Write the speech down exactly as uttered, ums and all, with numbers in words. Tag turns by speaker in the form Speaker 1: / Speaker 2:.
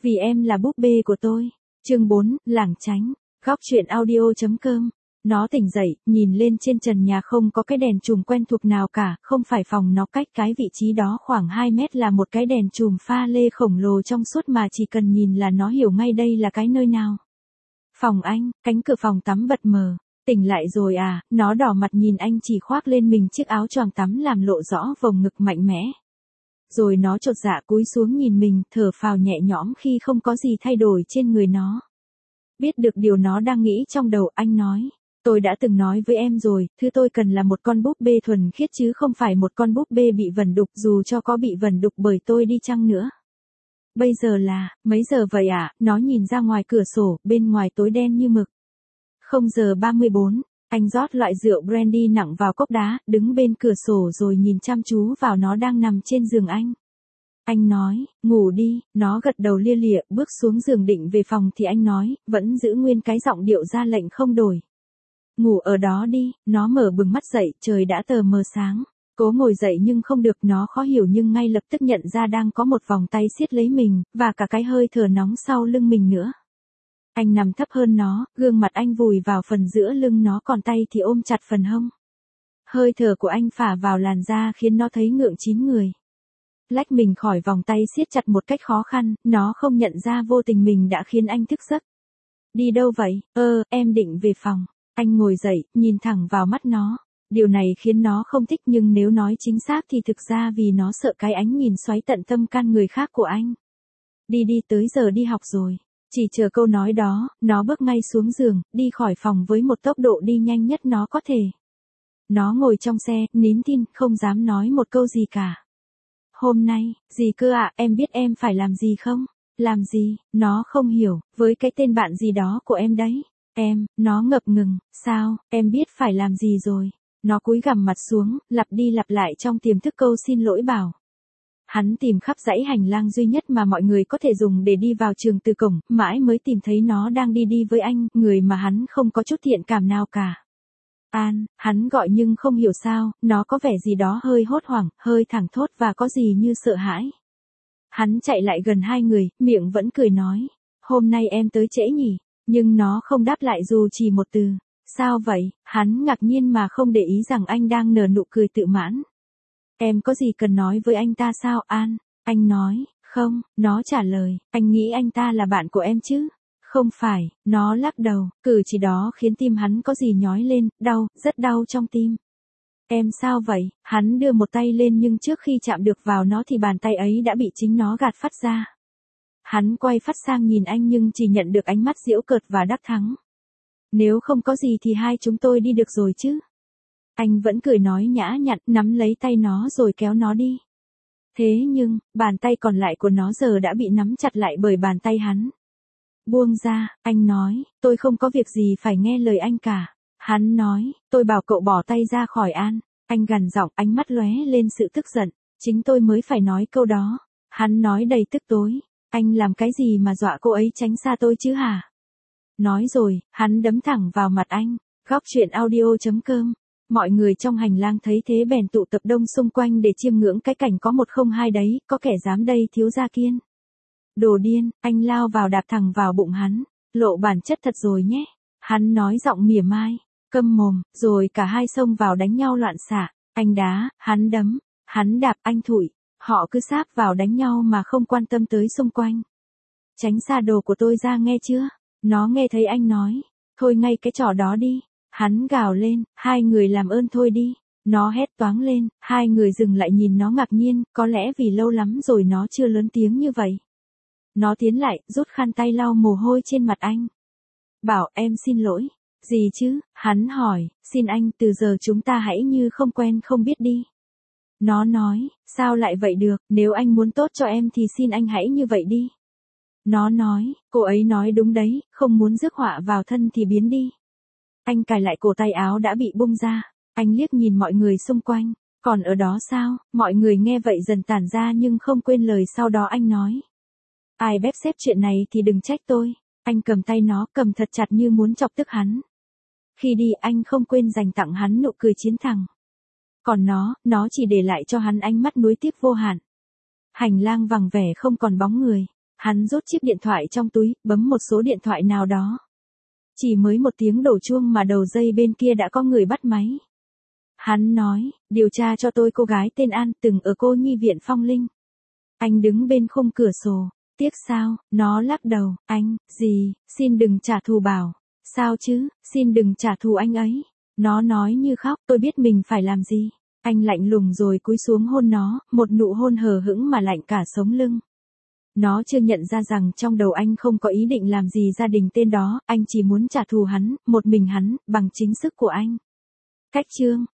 Speaker 1: Vì em là búp bê của tôi. Chương bốn, lảng tránh. Góc truyện audio chấm com. Nó tỉnh dậy, nhìn lên trên trần nhà không có cái đèn chùm quen thuộc nào cả, không phải phòng nó cách cái vị trí đó khoảng hai mét là một cái đèn chùm pha lê khổng lồ trong suốt mà chỉ cần nhìn là nó hiểu ngay đây là cái nơi nào. Phòng anh, cánh cửa phòng tắm bật mở. Tỉnh lại rồi à, nó đỏ mặt nhìn anh chỉ khoác lên mình chiếc áo choàng tắm làm lộ rõ vòng ngực mạnh mẽ. Rồi nó chột dạ cúi xuống nhìn mình, thở phào nhẹ nhõm khi không có gì thay đổi trên người nó. Biết được điều nó đang nghĩ trong đầu, anh nói. Tôi đã từng nói với em rồi, thứ tôi cần là một con búp bê thuần khiết chứ không phải một con búp bê bị vẩn đục dù cho có bị vẩn đục bởi tôi đi chăng nữa. Bây giờ là, mấy giờ vậy ạ? À? Nó nhìn ra ngoài cửa sổ, bên ngoài tối đen như mực. không giờ ba mươi bốn, anh rót loại rượu brandy nặng vào cốc đá, đứng bên cửa sổ rồi nhìn chăm chú vào nó đang nằm trên giường anh. Anh nói, ngủ đi, nó gật đầu lia lịa, bước xuống giường định về phòng thì anh nói, vẫn giữ nguyên cái giọng điệu ra lệnh không đổi. Ngủ ở đó đi, nó mở bừng mắt dậy, trời đã tờ mờ sáng. Cố ngồi dậy nhưng không được, nó khó hiểu nhưng ngay lập tức nhận ra đang có một vòng tay siết lấy mình, và cả cái hơi thở nóng sau lưng mình nữa. Anh nằm thấp hơn nó, gương mặt anh vùi vào phần giữa lưng nó còn tay thì ôm chặt phần hông. Hơi thở của anh phả vào làn da khiến nó thấy ngượng chín người. Lách mình khỏi vòng tay siết chặt một cách khó khăn, nó không nhận ra vô tình mình đã khiến anh thức giấc. Đi đâu vậy? Ơ, em định về phòng. Anh ngồi dậy, nhìn thẳng vào mắt nó. Điều này khiến nó không thích nhưng nếu nói chính xác thì thực ra vì nó sợ cái ánh nhìn xoáy tận tâm can người khác của anh. Đi đi, tới giờ đi học rồi. Chỉ chờ câu nói đó, nó bước ngay xuống giường, đi khỏi phòng với một tốc độ đi nhanh nhất nó có thể. Nó ngồi trong xe, nín thinh, không dám nói một câu gì cả. Hôm nay, gì cơ ạ, à, em biết em phải làm gì không? Làm gì? Nó không hiểu, với cái tên bạn gì đó của em đấy. Em, nó ngập ngừng, sao, em biết phải làm gì rồi. Nó cúi gằm mặt xuống, lặp đi lặp lại trong tiềm thức câu xin lỗi bảo. Hắn tìm khắp dãy hành lang duy nhất mà mọi người có thể dùng để đi vào trường từ cổng, mãi mới tìm thấy nó đang đi đi với anh, người mà hắn không có chút thiện cảm nào cả. An, hắn gọi nhưng không hiểu sao, nó có vẻ gì đó hơi hốt hoảng, hơi thảng thốt và có gì như sợ hãi. Hắn chạy lại gần hai người, miệng vẫn cười nói, hôm nay em tới trễ nhỉ, nhưng nó không đáp lại dù chỉ một từ. Sao vậy? Hắn ngạc nhiên mà không để ý rằng anh đang nở nụ cười tự mãn. Em có gì cần nói với anh ta sao, An? Anh nói, không, nó trả lời, anh nghĩ anh ta là bạn của em chứ? Không phải, nó lắc đầu, cử chỉ đó khiến tim hắn có gì nhói lên, đau, rất đau trong tim. Em sao vậy? Hắn đưa một tay lên nhưng trước khi chạm được vào nó thì bàn tay ấy đã bị chính nó gạt phát ra. Hắn quay phát sang nhìn anh nhưng chỉ nhận được ánh mắt giễu cợt và đắc thắng. Nếu không có gì thì hai chúng tôi đi được rồi chứ. Anh vẫn cười nói nhã nhặn, nắm lấy tay nó rồi kéo nó đi. Thế nhưng, bàn tay còn lại của nó giờ đã bị nắm chặt lại bởi bàn tay hắn. Buông ra, anh nói, tôi không có việc gì phải nghe lời anh cả. Hắn nói, tôi bảo cậu bỏ tay ra khỏi An. Anh gằn giọng, ánh mắt lóe lên sự tức giận. Chính tôi mới phải nói câu đó. Hắn nói đầy tức tối. Anh làm cái gì mà dọa cô ấy tránh xa tôi chứ hả? Nói rồi, hắn đấm thẳng vào mặt anh. Góc truyện audio chấm com. Mọi người trong hành lang thấy thế bèn tụ tập đông xung quanh để chiêm ngưỡng cái cảnh có một không hai đấy, có kẻ dám đây thiếu gia kiên. Đồ điên, anh lao vào đạp thẳng vào bụng hắn. Lộ bản chất thật rồi nhé. Hắn nói giọng mỉa mai. Câm mồm, rồi cả hai xông vào đánh nhau loạn xạ. Anh đá, hắn đấm, hắn đạp, anh thụi. Họ cứ sáp vào đánh nhau mà không quan tâm tới xung quanh. Tránh xa đồ của tôi ra nghe chưa? Nó nghe thấy anh nói. Thôi ngay cái trò đó đi. Hắn gào lên, hai người làm ơn thôi đi. Nó hét toáng lên, hai người dừng lại nhìn nó ngạc nhiên, có lẽ vì lâu lắm rồi nó chưa lớn tiếng như vậy. Nó tiến lại, rút khăn tay lau mồ hôi trên mặt anh. Bảo em xin lỗi. Gì chứ? Hắn hỏi, xin anh từ giờ chúng ta hãy như không quen không biết đi. Nó nói, sao lại vậy được, nếu anh muốn tốt cho em thì xin anh hãy như vậy đi. Nó nói, cô ấy nói đúng đấy, không muốn rước họa vào thân thì biến đi. Anh cài lại cổ tay áo đã bị bung ra. Anh liếc nhìn mọi người xung quanh. Còn ở đó sao? Mọi người nghe vậy dần tản ra nhưng không quên lời sau đó anh nói. Ai bếp xếp chuyện này thì đừng trách tôi. Anh cầm tay nó, cầm thật chặt như muốn chọc tức hắn. Khi đi anh không quên dành tặng hắn nụ cười chiến thắng. Còn nó, nó chỉ để lại cho hắn ánh mắt nuối tiếc vô hạn. Hành lang vắng vẻ không còn bóng người. Hắn rút chiếc điện thoại trong túi, bấm một số điện thoại nào đó. Chỉ mới một tiếng đổ chuông mà đầu dây bên kia đã có người bắt máy. Hắn nói, điều tra cho tôi cô gái tên An từng ở cô nhi viện Phong Linh. Anh đứng bên khung cửa sổ. Tiếc sao, nó lắc đầu, anh, gì, xin đừng trả thù bảo. Sao chứ, xin đừng trả thù anh ấy. Nó nói như khóc, tôi biết mình phải làm gì. Anh lạnh lùng rồi cúi xuống hôn nó, một nụ hôn hờ hững mà lạnh cả sống lưng. Nó chưa nhận ra rằng trong đầu anh không có ý định làm gì gia đình tên đó, anh chỉ muốn trả thù hắn, một mình hắn, bằng chính sức của anh. Cách chương